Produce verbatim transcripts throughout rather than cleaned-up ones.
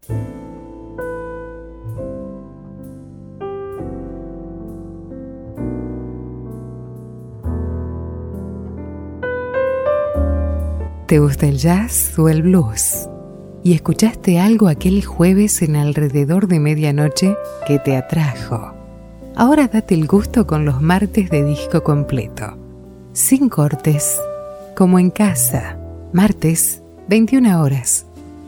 ¿Te gusta el jazz o el blues? ¿Y escuchaste algo aquel jueves en alrededor de medianoche que te atrajo? Ahora date el gusto con los martes de disco completo. Sin cortes, como en casa. Martes, veintiuna horas.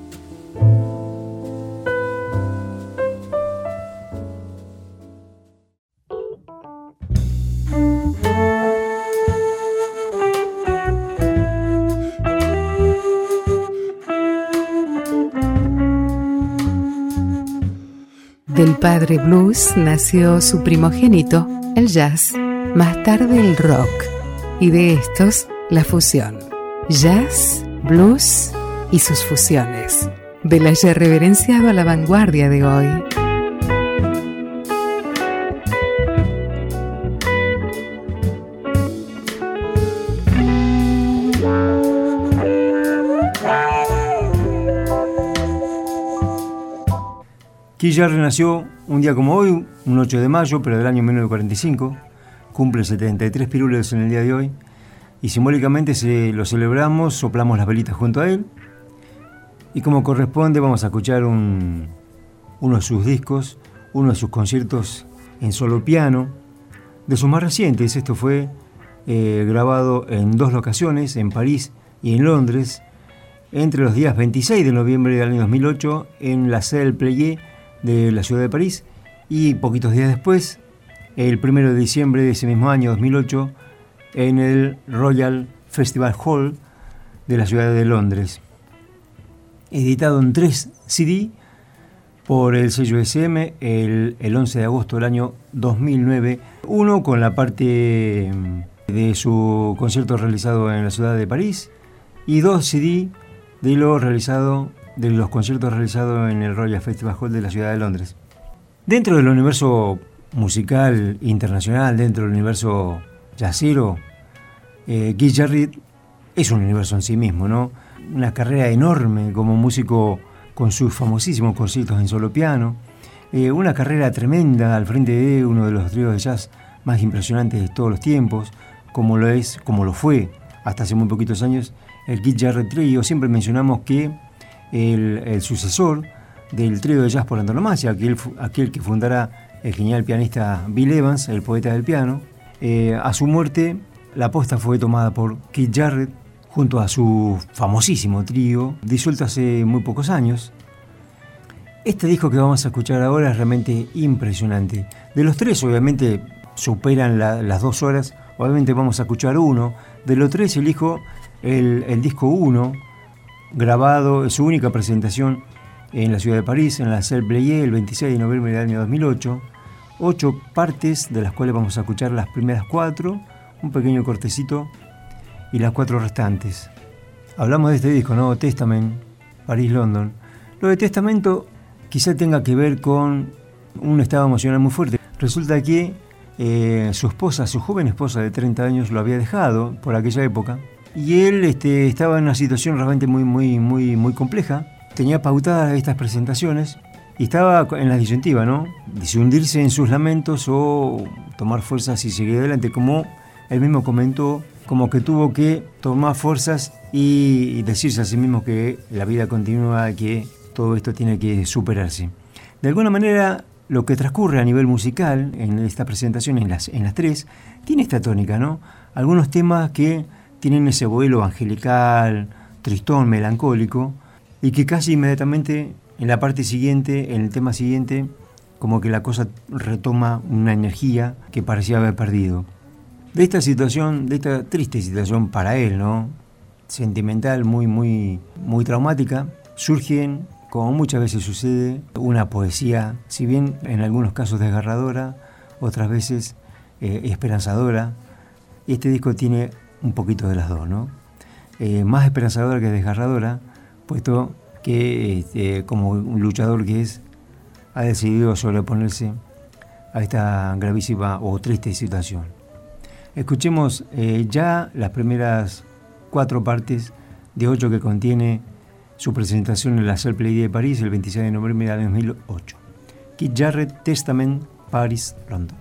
Del padre blues nació su primogénito, el jazz, más tarde el rock, y de estos, la fusión. Jazz, blues y sus fusiones. Del ayer reverenciado a la vanguardia de hoy. Keith Jarrett nació un día como hoy, un ocho de mayo, pero del año mil novecientos cuarenta y cinco. Cumple setenta y tres pirulos en el día de hoy. Y simbólicamente se lo celebramos, soplamos las velitas junto a él. Y como corresponde, vamos a escuchar un, uno de sus discos, uno de sus conciertos en solo piano, de sus más recientes. Esto fue eh, grabado en dos locaciones, en París y en Londres, entre los días veintiséis de noviembre del año dos mil ocho en la Salle Pleyel de la ciudad de París, y poquitos días después, el primero de diciembre de ese mismo año dos mil ocho, en el Royal Festival Hall de la ciudad de Londres. Editado en tres C D por el sello S M el, el once de agosto del año dos mil nueve, uno con la parte de su concierto realizado en la ciudad de París y dos C D de lo realizado de los conciertos realizados en el Royal Festival Hall de la ciudad de Londres. Dentro del universo musical internacional, dentro del universo jazzero, eh, Keith Jarrett es un universo en sí mismo, ¿no? Una carrera enorme como músico con sus famosísimos conciertos en solo piano, eh, una carrera tremenda al frente de uno de los tríos de jazz más impresionantes de todos los tiempos, como lo es, como lo fue hasta hace muy poquitos años, el Keith Jarrett Trio. Siempre mencionamos que El, el sucesor del trío de jazz por antonomasia, aquel, aquel que fundará el genial pianista Bill Evans, el poeta del piano. Eh, a su muerte, la posta fue tomada por Keith Jarrett junto a su famosísimo trío, disuelto hace muy pocos años. Este disco que vamos a escuchar ahora es realmente impresionante. De los tres, obviamente, superan la, las dos horas. Obviamente vamos a escuchar uno. De los tres, elijo el, el disco uno, grabado, es su única presentación en la ciudad de París, en la Salle Pleyel, el veintiséis de noviembre del año dos mil ocho. Ocho partes, de las cuales vamos a escuchar las primeras cuatro, un pequeño cortecito, y las cuatro restantes. Hablamos de este disco, ¿no? Testament, París-London. Lo de Testamento quizá tenga que ver con un estado emocional muy fuerte. Resulta que eh, su esposa, su joven esposa de treinta años, lo había dejado por aquella época. Y él este, estaba en una situación realmente muy, muy, muy, muy compleja. Tenía pautadas estas presentaciones y estaba en la disyuntiva, ¿no? De si hundirse en sus lamentos o tomar fuerzas y seguir adelante. Como él mismo comentó, como que tuvo que tomar fuerzas y decirse a sí mismo que la vida continúa, que todo esto tiene que superarse. De alguna manera, lo que transcurre a nivel musical en esta presentación, en las, en las tres, tiene esta tónica, ¿no? Algunos temas que tienen ese vuelo angelical, tristón, melancólico, y que casi inmediatamente en la parte siguiente, en el tema siguiente, como que la cosa retoma una energía que parecía haber perdido. De esta situación, de esta triste situación para él, ¿no? Sentimental, muy, muy, muy traumática, surgen, como muchas veces sucede, una poesía, si bien en algunos casos desgarradora, otras veces eh, esperanzadora. Este disco tiene un poquito de las dos, ¿no? Eh, más esperanzadora que desgarradora, puesto que este, como un luchador que es, ha decidido sobreponerse a esta gravísima o triste situación. Escuchemos eh, ya las primeras cuatro partes de ocho que contiene su presentación en la Salle Playdier de París el veintiséis de noviembre de dos mil ocho. Keith Jarrett, Testament, Paris, London.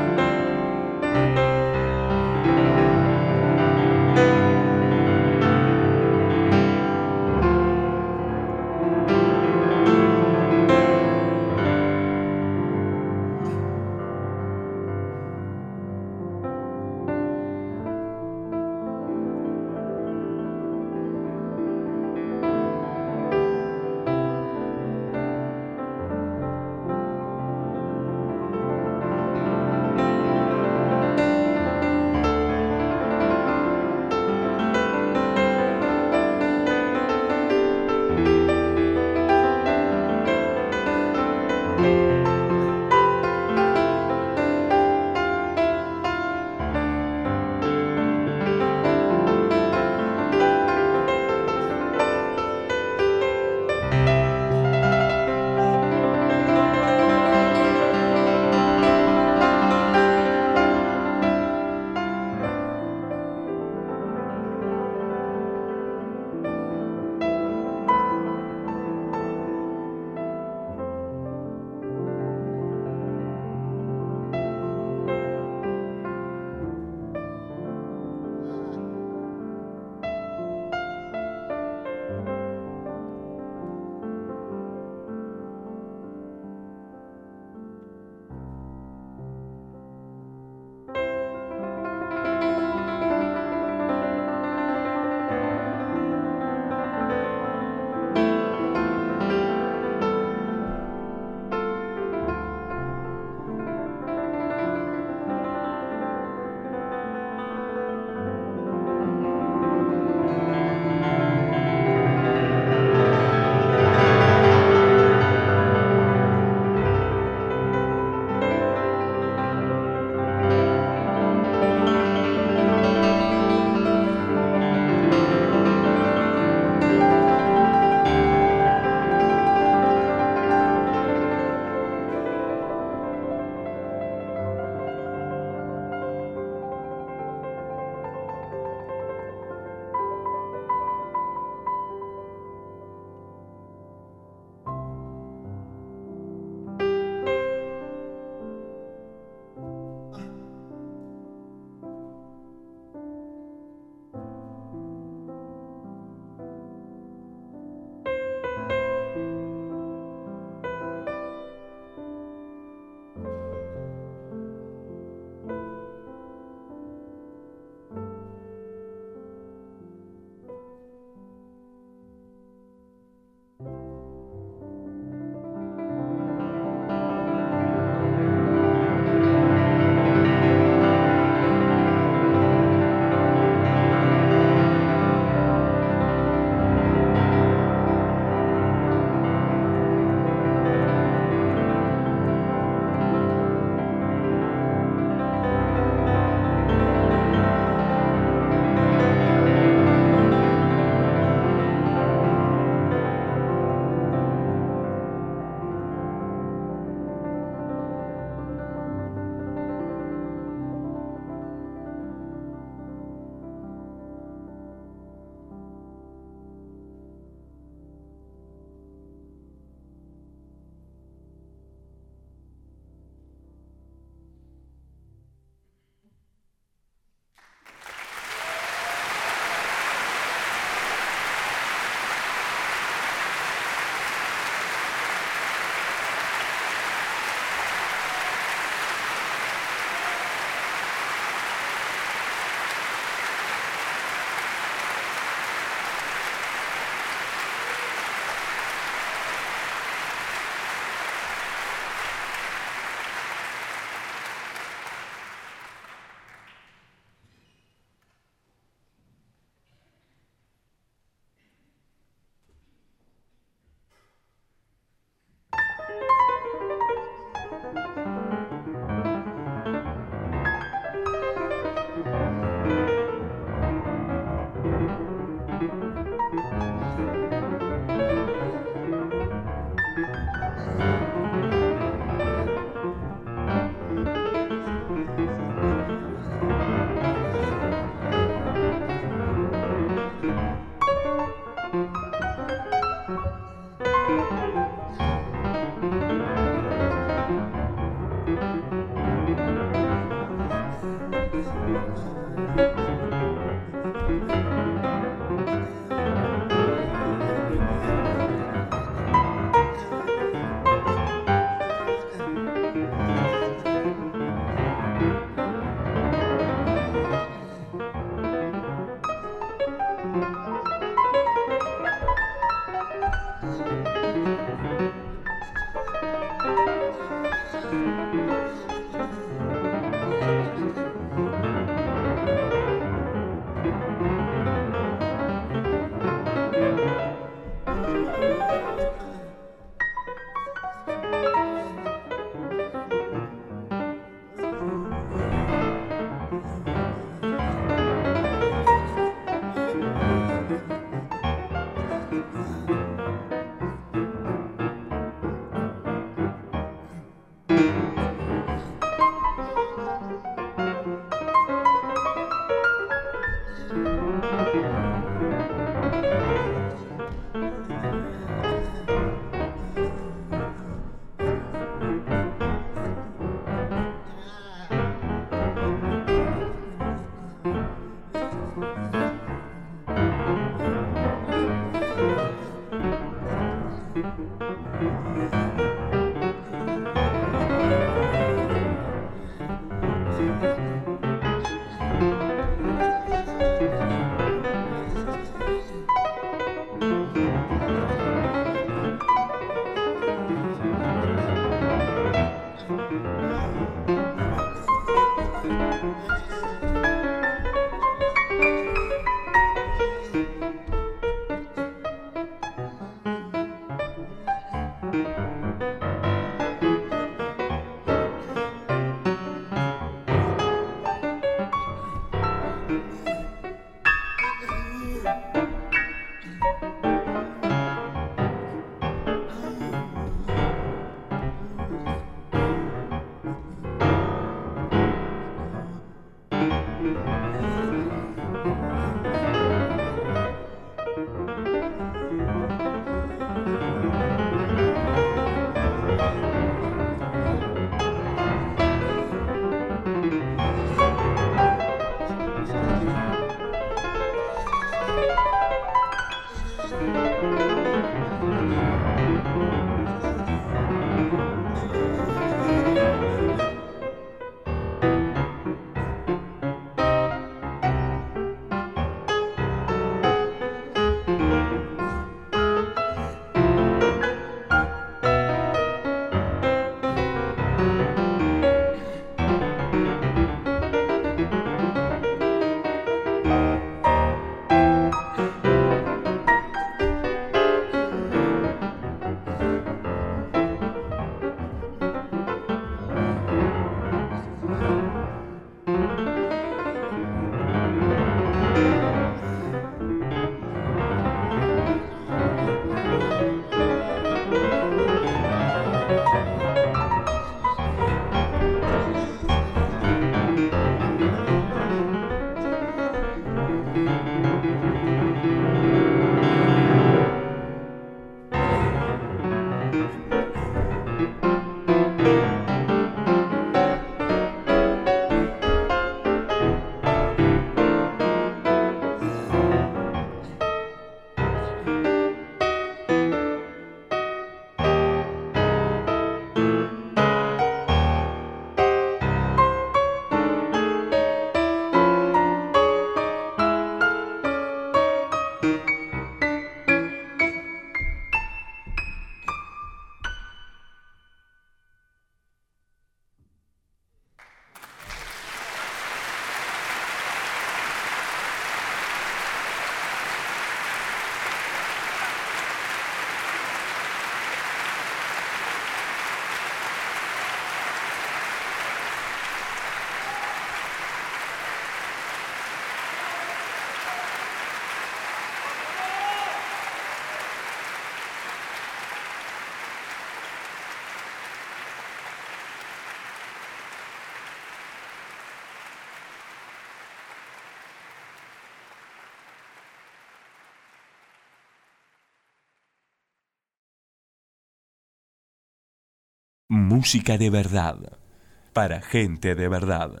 Música de verdad, para gente de verdad,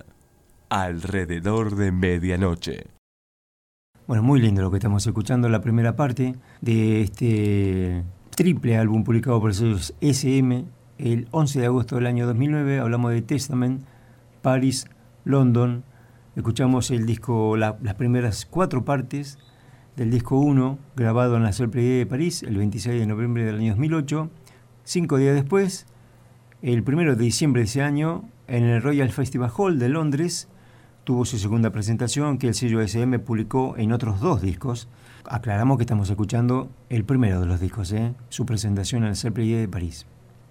alrededor de medianoche. Bueno, muy lindo lo que estamos escuchando, la primera parte de este triple álbum publicado por el sello ese eme el once de agosto del año dos mil nueve. Hablamos de Testament, Paris, London. Escuchamos el disco, la, las primeras cuatro partes del disco uno, grabado en la Salle Playel de París el veintiséis de noviembre del año dos mil ocho. Cinco días después, el primero de diciembre de ese año, en el Royal Festival Hall de Londres, tuvo su segunda presentación que el sello ese eme publicó en otros dos discos. Aclaramos que estamos escuchando el primero de los discos, ¿eh? Su presentación en el Salle Playel de París.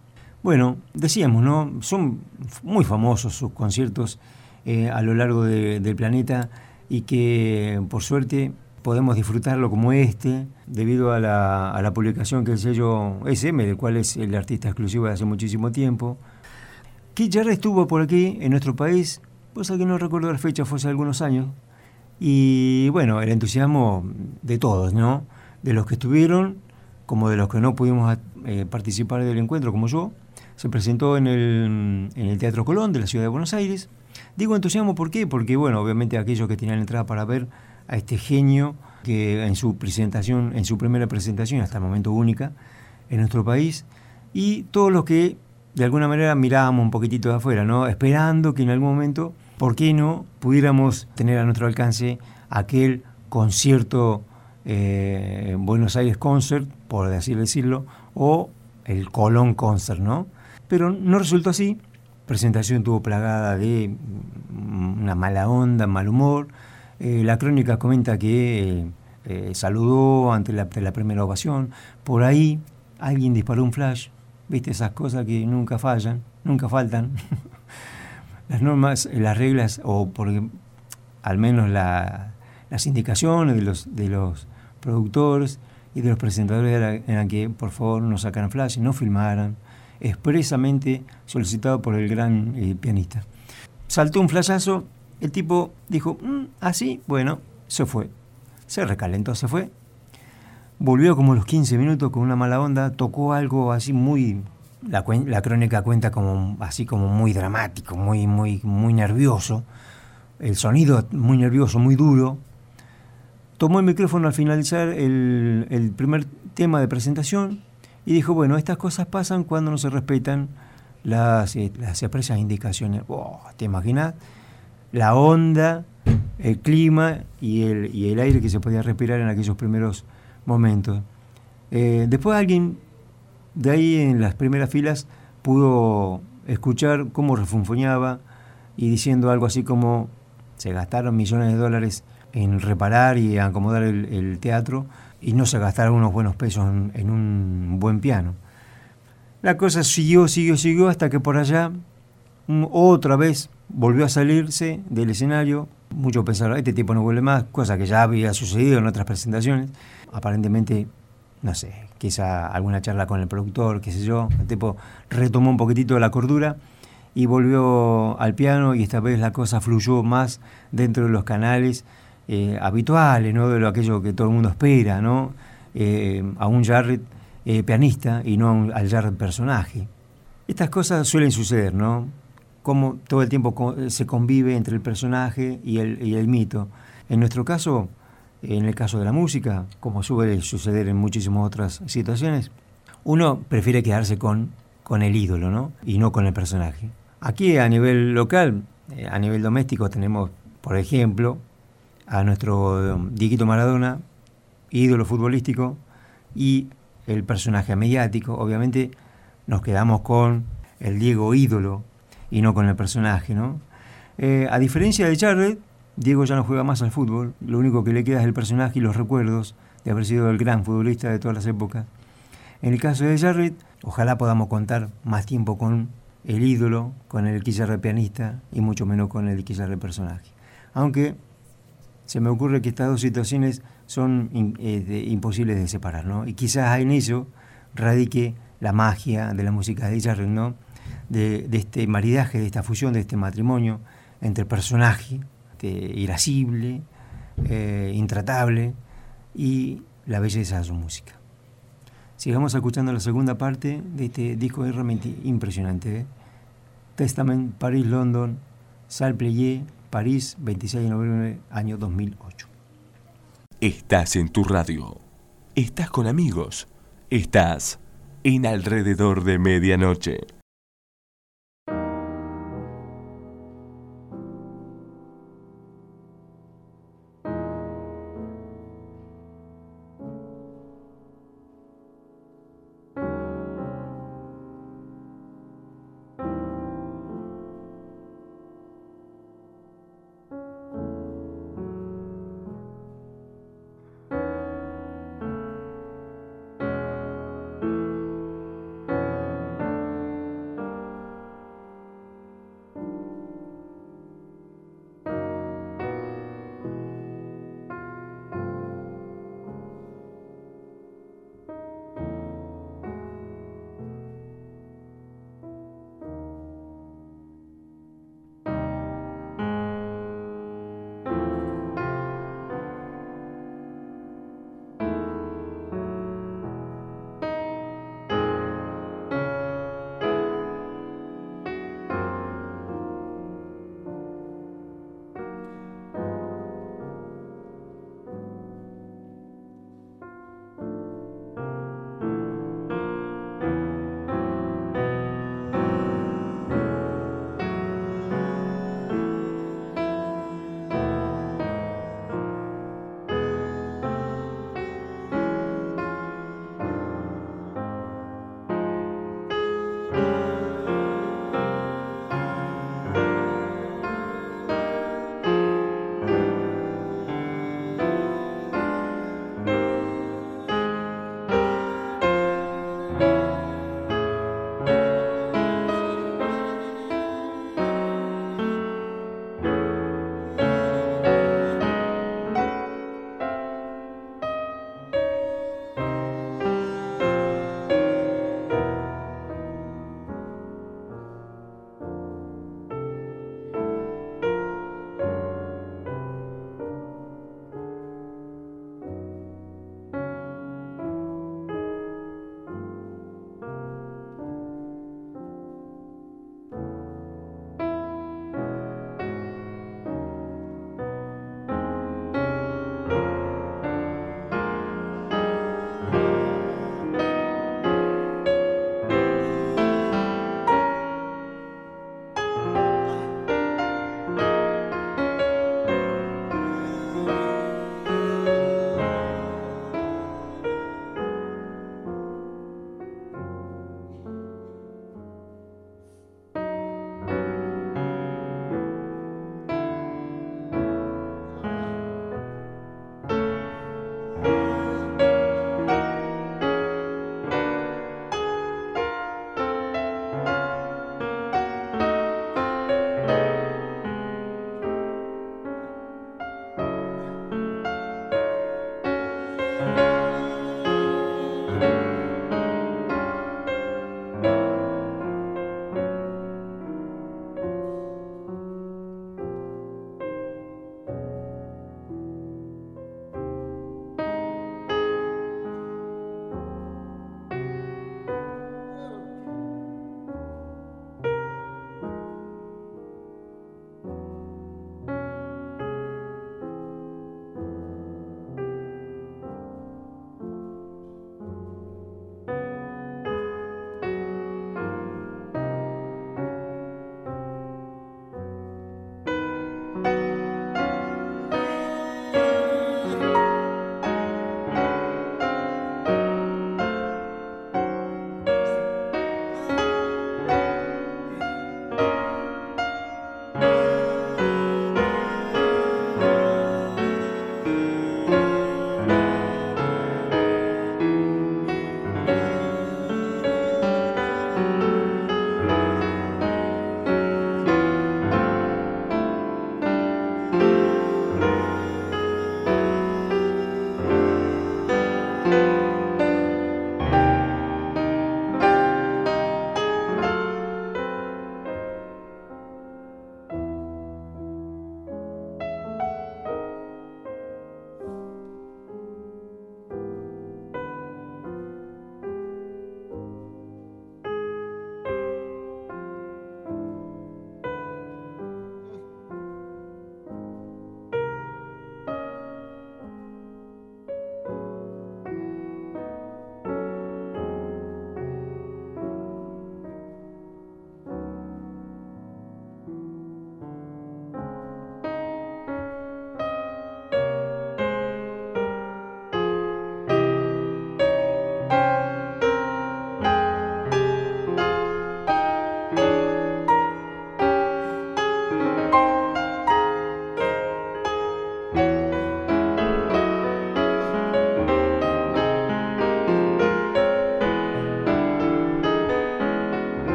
Bueno, decíamos, ¿no? Son muy famosos sus conciertos eh, a lo largo de, del planeta y que, por suerte, podemos disfrutarlo como este, debido a la, a la publicación que el sello ese eme, del cual es el artista exclusivo de hace muchísimo tiempo. Keith Jarrett estuvo por aquí, en nuestro país, cosa que no recuerdo la fecha, fue hace algunos años, y bueno, el entusiasmo de todos, ¿no? De los que estuvieron, como de los que no pudimos eh, participar del encuentro, como yo. Se presentó en el, en el Teatro Colón de la ciudad de Buenos Aires. Digo entusiasmo, ¿por qué? Porque, bueno, obviamente aquellos que tenían entrada para ver a este genio que en su presentación, en su primera presentación, hasta el momento única, en nuestro país, y todos los que de alguna manera mirábamos un poquitito de afuera, ¿no? Esperando que en algún momento, ¿por qué no?, pudiéramos tener a nuestro alcance aquel concierto eh, Buenos Aires Concert, por así decirlo, o el Colón Concert, ¿no? Pero no resultó así. La presentación estuvo plagada de una mala onda, mal humor. Eh, la crónica comenta que eh, eh, saludó ante la, ante la primera ovación. Por ahí alguien disparó un flash. ¿Viste? Esas cosas que nunca fallan, nunca faltan. Las normas, las reglas, o por, al menos la, las indicaciones de los, de los productores y de los presentadores eran, eran que por favor no sacaran flash, no filmaran, expresamente solicitado por el gran eh, pianista. Saltó un flashazo. El tipo dijo, mmm, así, bueno, se fue. Se recalentó, se fue. Volvió como a los quince minutos con una mala onda, tocó algo así muy... La, la crónica cuenta como así como muy dramático, muy, muy, muy nervioso. El sonido muy nervioso, muy duro. Tomó el micrófono al finalizar el, el primer tema de presentación y dijo, bueno, estas cosas pasan cuando no se respetan las, las expresas indicaciones. Oh, ¿te imaginas? La onda, el clima y el, y el aire que se podía respirar en aquellos primeros momentos. Eh, después alguien de ahí en las primeras filas pudo escuchar cómo refunfuñaba y diciendo algo así como se gastaron millones de dólares en reparar y acomodar el, el teatro y no se gastaron unos buenos pesos en, en un buen piano. La cosa siguió, siguió, siguió hasta que por allá un, otra vez volvió a salirse del escenario. Muchos pensaron, este tipo no vuelve más, cosa que ya había sucedido en otras presentaciones. Aparentemente no sé, quizá alguna charla con el productor, qué sé yo. El tipo retomó un poquitito la cordura y volvió al piano, y esta vez la cosa fluyó más dentro de los canales eh, habituales, ¿no? De lo aquello que todo el mundo espera, ¿no? Eh, a un Jarrett eh, pianista y no a un, al Jarrett personaje. Estas cosas suelen suceder, ¿no? Como todo el tiempo co- se convive entre el personaje y el, y el mito. En nuestro caso, en el caso de la música, como suele suceder en muchísimas otras situaciones, uno prefiere quedarse con, con el ídolo, ¿no? Y no con el personaje. Aquí a nivel local, eh, a nivel doméstico, tenemos, por ejemplo, a nuestro um, Dieguito Maradona, ídolo futbolístico, y el personaje mediático. Obviamente nos quedamos con el Diego ídolo y no con el personaje, ¿no? Eh, a diferencia de Jarrett, Diego ya no juega más al fútbol, lo único que le queda es el personaje y los recuerdos de haber sido el gran futbolista de todas las épocas. En el caso de Jarrett, ojalá podamos contar más tiempo con el ídolo, con el X R pianista y mucho menos con el X R personaje. Aunque se me ocurre que estas dos situaciones son in, eh, de, imposibles de separar, ¿no? Y quizás en eso radique la magia de la música de Jarrett, ¿no? De, de este maridaje, de esta fusión, de este matrimonio entre el personaje este, irascible, eh, intratable, y la belleza de su música. Sigamos escuchando la segunda parte de este disco realmente impresionante, ¿eh? Testament, París, London, Salle Pleyel, París, veintiséis de noviembre, año dos mil ocho. Estás en tu radio. Estás con amigos. Estás en Alrededor de Medianoche.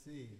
Sí.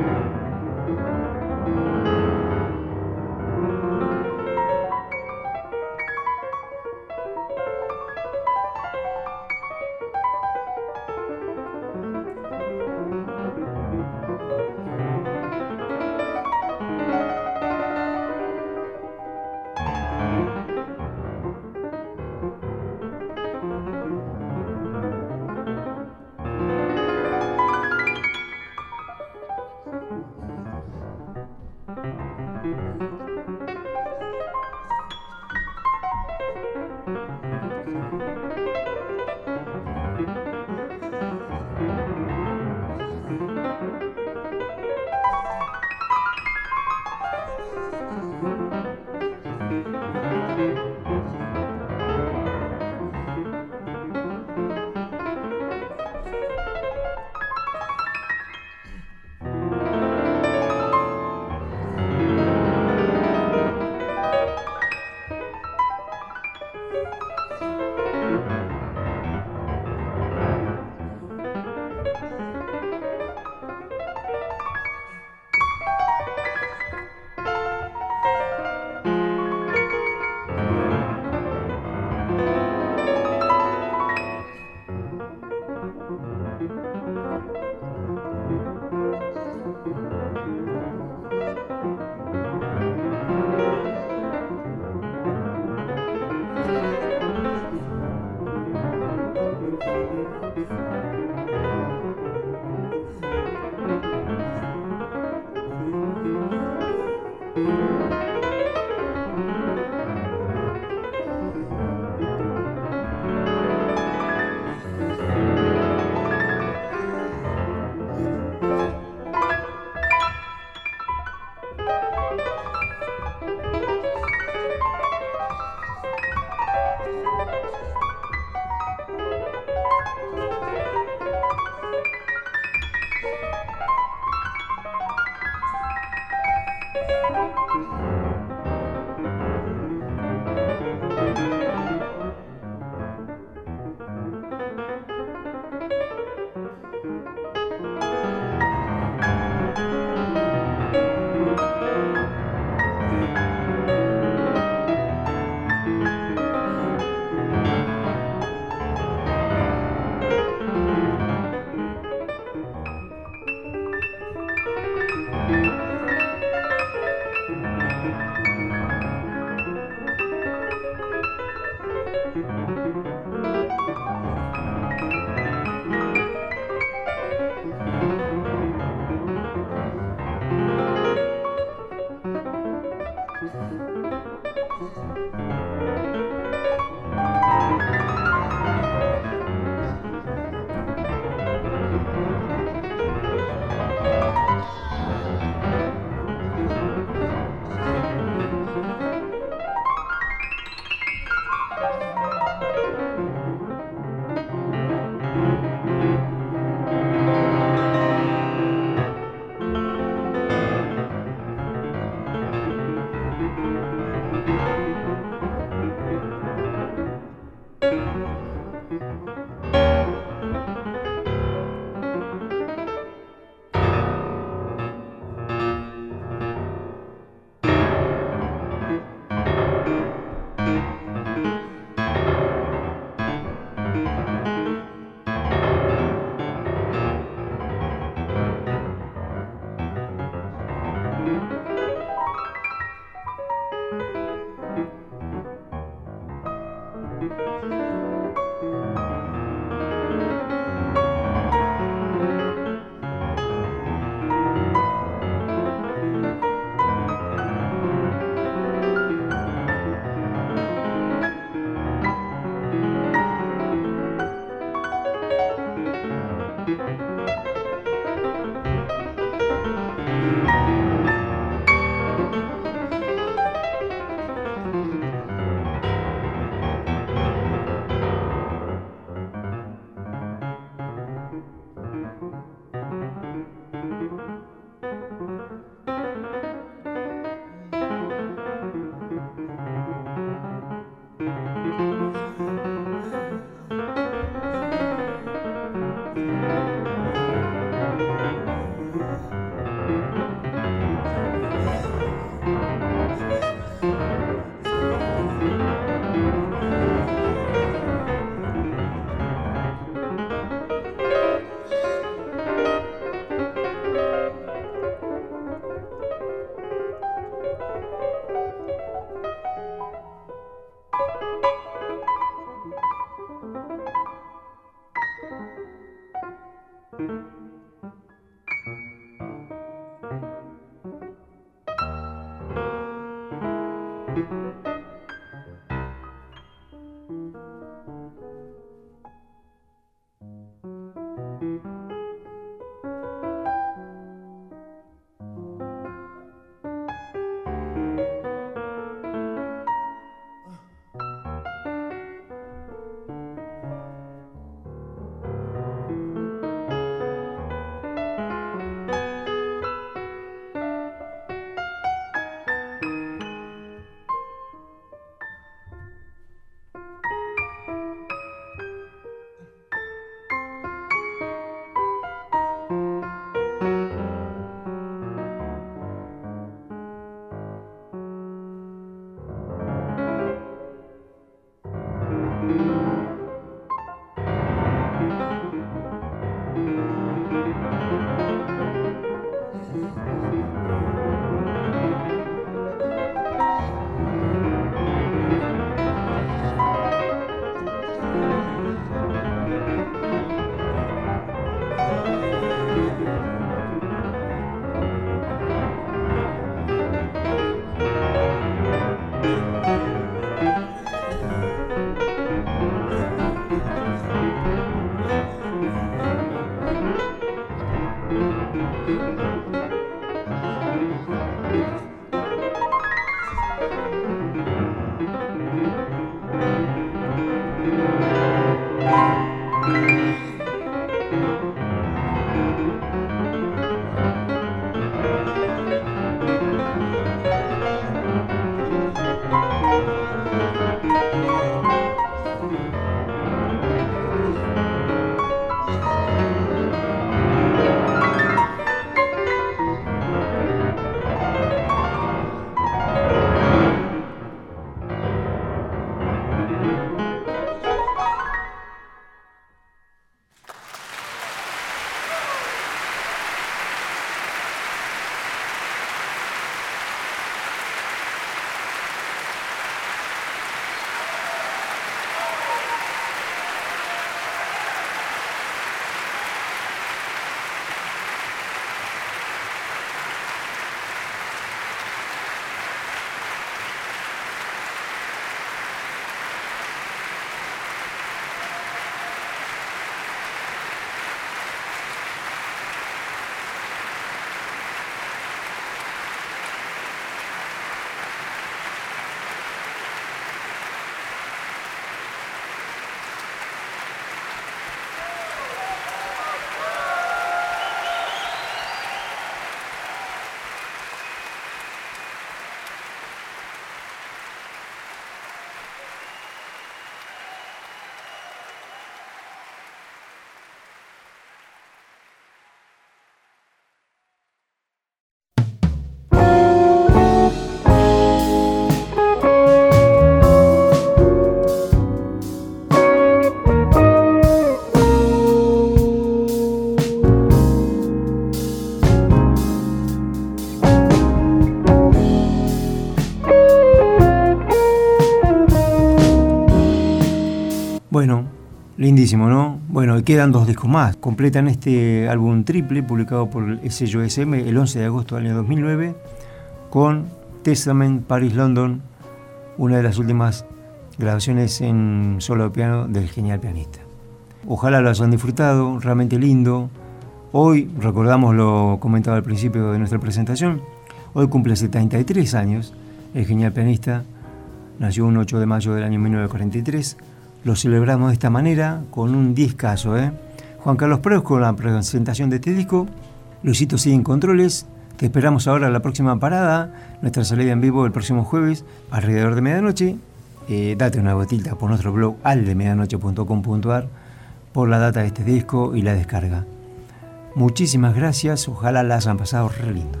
Bueno, lindísimo, ¿no? Bueno, y quedan dos discos más. Completan este álbum triple publicado por el sello S M el once de agosto del año dos mil nueve con Testament, Paris, London, una de las últimas grabaciones en solo de piano del genial pianista. Ojalá lo hayan disfrutado, realmente lindo. Hoy, recordamos lo comentado al principio de nuestra presentación, hoy cumple setenta y tres años el genial pianista, nació un ocho de mayo del año mil novecientos cuarenta y tres, lo celebramos de esta manera con un discazo, ¿eh? Juan Carlos Preus con la presentación de este disco, Luisito sigue en controles, te esperamos ahora a la próxima parada, nuestra salida en vivo el próximo jueves, alrededor de medianoche. Eh, date una vueltita por nuestro blog aldemedianoche punto com punto a r por la data de este disco y la descarga. Muchísimas gracias, ojalá la hayan pasado re lindo.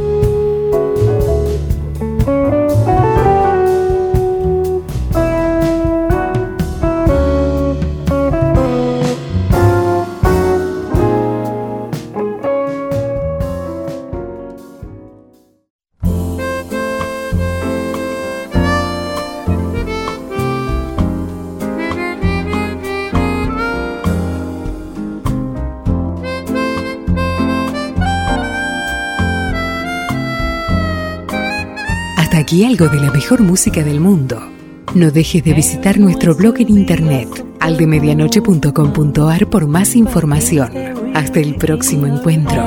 Aquí algo de la mejor música del mundo. No dejes de visitar nuestro blog en internet aldemedianoche punto com punto a r por más información. Hasta el próximo encuentro.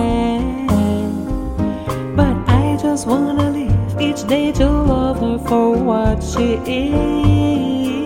But I just wanna live each day to love her for what she is.